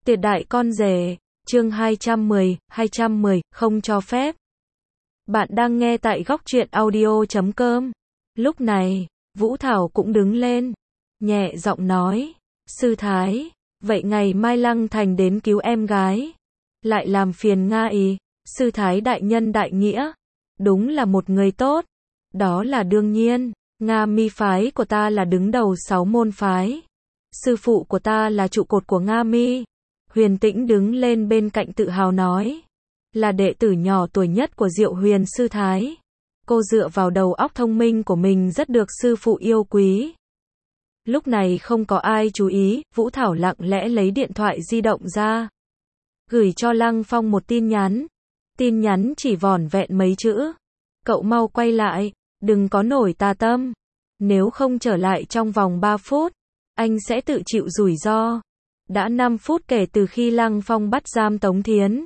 Tuyệt đại con rể, chương 210, không cho phép. Bạn đang nghe tại góc truyện audio.com. Lúc này, Vũ Thảo cũng đứng lên, nhẹ giọng nói, sư thái, vậy ngày mai Lăng Thành đến cứu em gái, lại làm phiền Nga ý, sư thái đại nhân đại nghĩa, đúng là một người tốt, đó là đương nhiên, Nga mi phái của ta là đứng đầu 6 môn phái, sư phụ của ta là trụ cột của Nga mi. Huyền Tĩnh đứng lên bên cạnh tự hào nói, là đệ tử nhỏ tuổi nhất của Diệu Huyền sư thái. Cô dựa vào đầu óc thông minh của mình rất được sư phụ yêu quý. Lúc này không có ai chú ý, Vũ Thảo lặng lẽ lấy điện thoại di động ra, gửi cho Lăng Phong một tin nhắn. Tin nhắn chỉ vỏn vẹn mấy chữ. Cậu mau quay lại, đừng có nổi tà tâm. Nếu không trở lại trong vòng 3 phút, anh sẽ tự chịu rủi ro. Đã 5 phút kể từ khi Lăng Phong bắt giam Tống Thiến.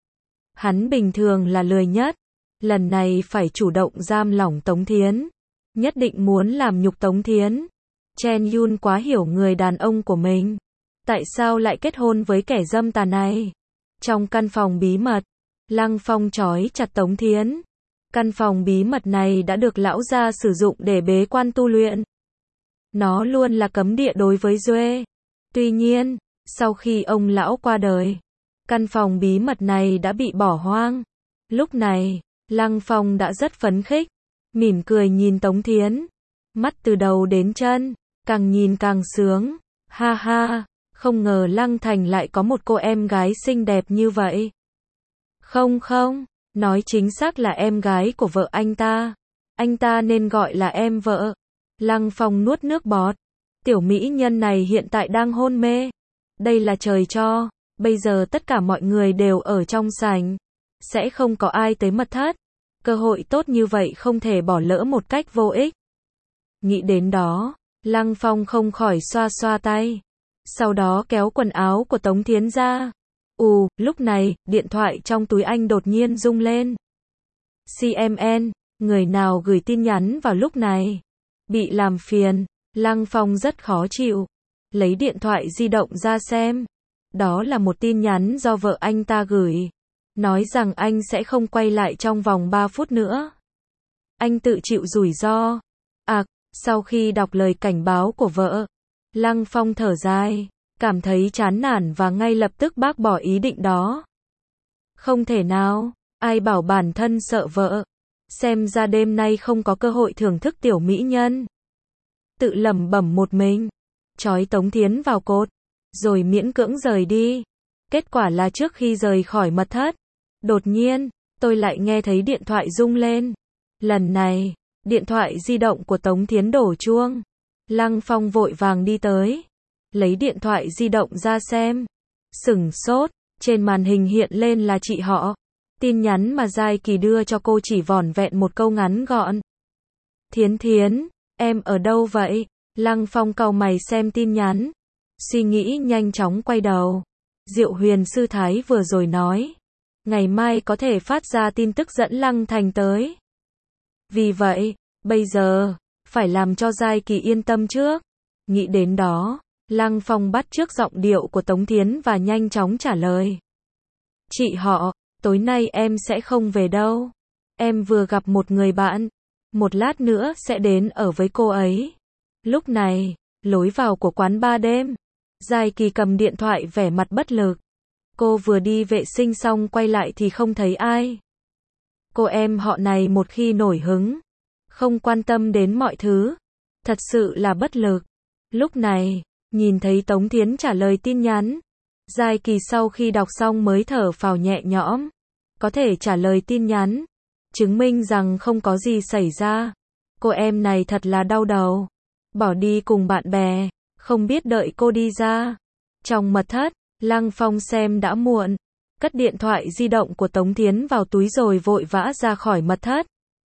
Hắn bình thường là lười nhất, lần này phải chủ động giam lỏng Tống Thiến. Nhất định muốn làm nhục Tống Thiến. Chen Yun quá hiểu người đàn ông của mình. Tại sao lại kết hôn với kẻ dâm tà này? Trong căn phòng bí mật, Lăng Phong trói chặt Tống Thiến. Căn phòng bí mật này đã được lão gia sử dụng để bế quan tu luyện. Nó luôn là cấm địa đối với Duệ. Tuy nhiên, sau khi ông lão qua đời, căn phòng bí mật này đã bị bỏ hoang. Lúc này, Lăng Phong đã rất phấn khích, mỉm cười nhìn Tống Thiến, mắt từ đầu đến chân, càng nhìn càng sướng. Ha ha, không ngờ Lăng Thành lại có một cô em gái xinh đẹp như vậy. Không, nói chính xác là em gái của vợ anh ta nên gọi là em vợ. Lăng Phong nuốt nước bọt, tiểu mỹ nhân này hiện tại đang hôn mê. Đây là trời cho, bây giờ tất cả mọi người đều ở trong sảnh, sẽ không có ai tới mật thất. Cơ hội tốt như vậy không thể bỏ lỡ một cách vô ích. Nghĩ đến đó, Lăng Phong không khỏi xoa xoa tay, sau đó kéo quần áo của Tống Thiến ra. Lúc này, điện thoại trong túi anh đột nhiên rung lên. CMN, người nào gửi tin nhắn vào lúc này? Bị làm phiền, Lăng Phong rất khó chịu. Lấy điện thoại di động ra xem. Đó là một tin nhắn do vợ anh ta gửi. Nói rằng anh sẽ không quay lại trong vòng 3 phút nữa. Anh tự chịu rủi ro. Sau khi đọc lời cảnh báo của vợ, Lăng Phong thở dài, cảm thấy chán nản và ngay lập tức bác bỏ ý định đó. Không thể nào, ai bảo bản thân sợ vợ. Xem ra đêm nay không có cơ hội thưởng thức tiểu mỹ nhân. Tự lẩm bẩm một mình, trói Tống Thiến vào cột, rồi miễn cưỡng rời đi. Kết quả là trước khi rời khỏi mật thất, đột nhiên, tôi lại nghe thấy điện thoại rung lên. Lần này, điện thoại di động của Tống Thiến đổ chuông. Lăng Phong vội vàng đi tới, lấy điện thoại di động ra xem. Sửng sốt, trên màn hình hiện lên là chị họ. Tin nhắn mà Giai Kỳ đưa cho cô chỉ vỏn vẹn một câu ngắn gọn. Thiến, em ở đâu vậy? Lăng Phong cau mày xem tin nhắn, suy nghĩ nhanh chóng quay đầu. Diệu Huyền sư thái vừa rồi nói, ngày mai có thể phát ra tin tức dẫn Lăng Thành tới. Vì vậy, bây giờ, phải làm cho Giai Kỳ yên tâm trước. Nghĩ đến đó, Lăng Phong bắt chước giọng điệu của Tống Thiến và nhanh chóng trả lời. Chị họ, tối nay em sẽ không về đâu. Em vừa gặp một người bạn, một lát nữa sẽ đến ở với cô ấy. Lúc này, lối vào của quán bar đêm, Giai Kỳ cầm điện thoại vẻ mặt bất lực. Cô vừa đi vệ sinh xong quay lại thì không thấy ai. Cô em họ này một khi nổi hứng, không quan tâm đến mọi thứ, thật sự là bất lực. Lúc này, nhìn thấy Tống Thiến trả lời tin nhắn, Giai Kỳ sau khi đọc xong mới thở phào nhẹ nhõm. Có thể trả lời tin nhắn, chứng minh rằng không có gì xảy ra. Cô em này thật là đau đầu. Bỏ đi cùng bạn bè, không biết đợi cô đi ra. Trong mật thất, Lăng Phong xem đã muộn, cất điện thoại di động của Tống Thiến vào túi rồi vội vã ra khỏi mật thất.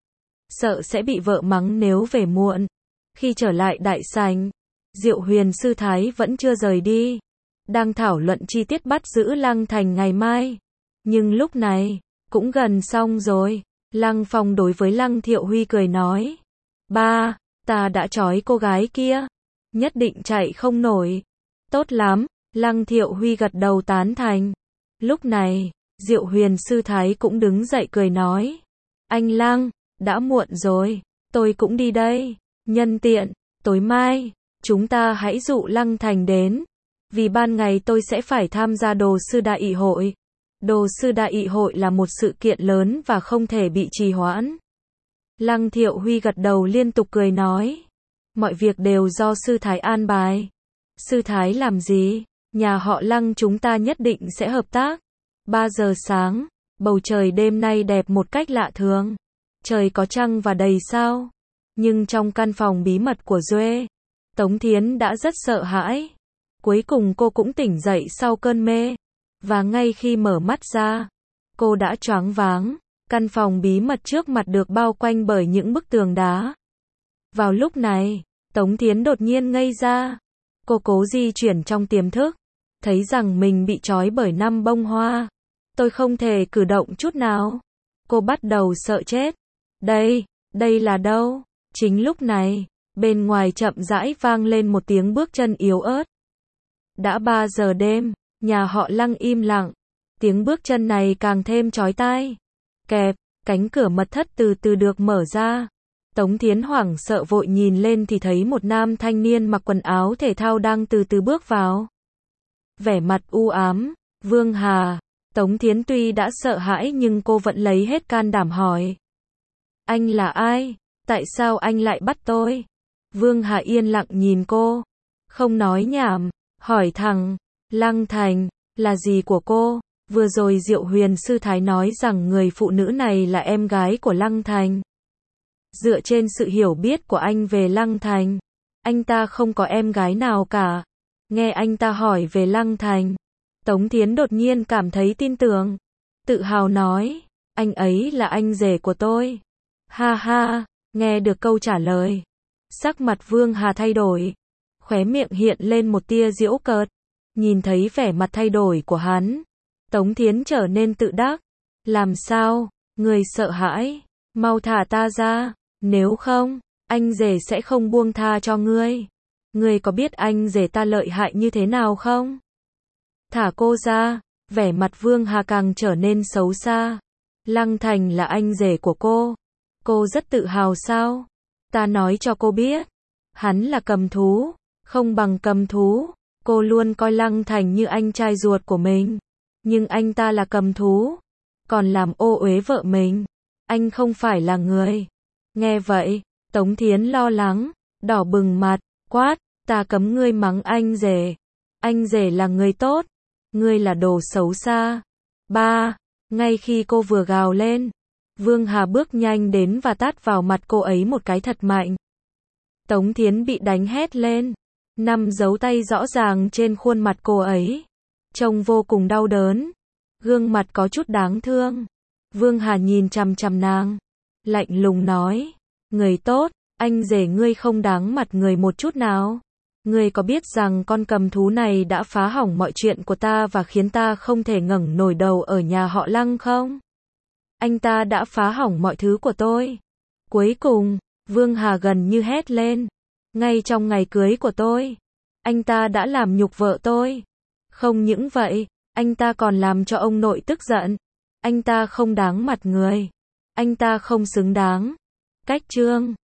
Sợ sẽ bị vợ mắng nếu về muộn. Khi trở lại đại sảnh, Diệu Huyền sư thái vẫn chưa rời đi, đang thảo luận chi tiết bắt giữ Lăng Thành ngày mai. Nhưng lúc này, cũng gần xong rồi. Lăng Phong đối với Lăng Thiệu Huy cười nói, ba, ta đã trói cô gái kia, nhất định chạy không nổi. Tốt lắm, Lăng Thiệu Huy gật đầu tán thành. Lúc này, Diệu Huyền sư thái cũng đứng dậy cười nói. Anh Lăng, đã muộn rồi, tôi cũng đi đây. Nhân tiện, tối mai, chúng ta hãy dụ Lăng Thành đến. Vì ban ngày tôi sẽ phải tham gia Đồ sư đại nghị hội. Đồ sư đại nghị hội là một sự kiện lớn và không thể bị trì hoãn. Lăng Thiệu Huy gật đầu liên tục cười nói. Mọi việc đều do sư thái an bài. Sư thái làm gì? Nhà họ Lăng chúng ta nhất định sẽ hợp tác. 3 giờ sáng, bầu trời đêm nay đẹp một cách lạ thường. Trời có trăng và đầy sao. Nhưng trong căn phòng bí mật của Duệ, Tống Thiến đã rất sợ hãi. Cuối cùng cô cũng tỉnh dậy sau cơn mê. Và ngay khi mở mắt ra, cô đã choáng váng. Căn phòng bí mật trước mặt được bao quanh bởi những bức tường đá. Vào lúc này, Tống Thiến đột nhiên ngây ra. Cô cố di chuyển trong tiềm thức, thấy rằng mình bị trói bởi 5 bông hoa. Tôi không thể cử động chút nào. Cô bắt đầu sợ chết. Đây là đâu? Chính lúc này, bên ngoài chậm rãi vang lên một tiếng bước chân yếu ớt. Đã 3 giờ đêm, nhà họ Lăng im lặng. Tiếng bước chân này càng thêm chói tai. Kẹp, cánh cửa mật thất từ từ được mở ra. Tống Thiến hoảng sợ vội nhìn lên thì thấy một nam thanh niên mặc quần áo thể thao đang từ từ bước vào. Vẻ mặt u ám, Vương Hà. Tống Thiến tuy đã sợ hãi nhưng cô vẫn lấy hết can đảm hỏi. Anh là ai? Tại sao anh lại bắt tôi? Vương Hà yên lặng nhìn cô. Không nói nhảm, hỏi thẳng. Lăng Thành, là gì của cô? Vừa rồi Diệu Huyền sư thái nói rằng người phụ nữ này là em gái của Lăng Thành. Dựa trên sự hiểu biết của anh về Lăng Thành, anh ta không có em gái nào cả. Nghe anh ta hỏi về Lăng Thành, Tống Thiến đột nhiên cảm thấy tin tưởng. Tự hào nói, anh ấy là anh rể của tôi. Ha ha, nghe được câu trả lời. Sắc mặt Vương Hà thay đổi. Khóe miệng hiện lên một tia giễu cợt. Nhìn thấy vẻ mặt thay đổi của hắn, Tống Thiến trở nên tự đắc. Làm sao? Người sợ hãi. Mau thả ta ra. Nếu không, anh rể sẽ không buông tha cho ngươi. Ngươi có biết anh rể ta lợi hại như thế nào không? Thả cô ra. Vẻ mặt Vương Hà càng trở nên xấu xa. Lăng Thành là anh rể của cô. Cô rất tự hào sao? Ta nói cho cô biết. Hắn là cầm thú. Không bằng cầm thú. Cô luôn coi Lăng Thành như anh trai ruột của mình. Nhưng anh ta là cầm thú. Còn làm ô uế vợ mình. Anh không phải là người. Nghe vậy, Tống Thiến lo lắng, đỏ bừng mặt, quát, ta cấm ngươi mắng anh rể. Anh rể là người tốt. Ngươi là đồ xấu xa. Ngay khi cô vừa gào lên, Vương Hà bước nhanh đến và tát vào mặt cô ấy một cái thật mạnh. Tống Thiến bị đánh hét lên. 5 dấu tay rõ ràng trên khuôn mặt cô ấy. Trông vô cùng đau đớn. Gương mặt có chút đáng thương. Vương Hà nhìn chằm chằm nàng. Lạnh lùng nói. Người tốt, anh rể ngươi không đáng mặt người một chút nào. Ngươi có biết rằng con cầm thú này đã phá hỏng mọi chuyện của ta và khiến ta không thể ngẩng nổi đầu ở nhà họ Lăng không? Anh ta đã phá hỏng mọi thứ của tôi. Cuối cùng, Vương Hà gần như hét lên. Ngay trong ngày cưới của tôi, anh ta đã làm nhục vợ tôi. Không những vậy, anh ta còn làm cho ông nội tức giận. Anh ta không đáng mặt người. Anh ta không xứng đáng. Cách chương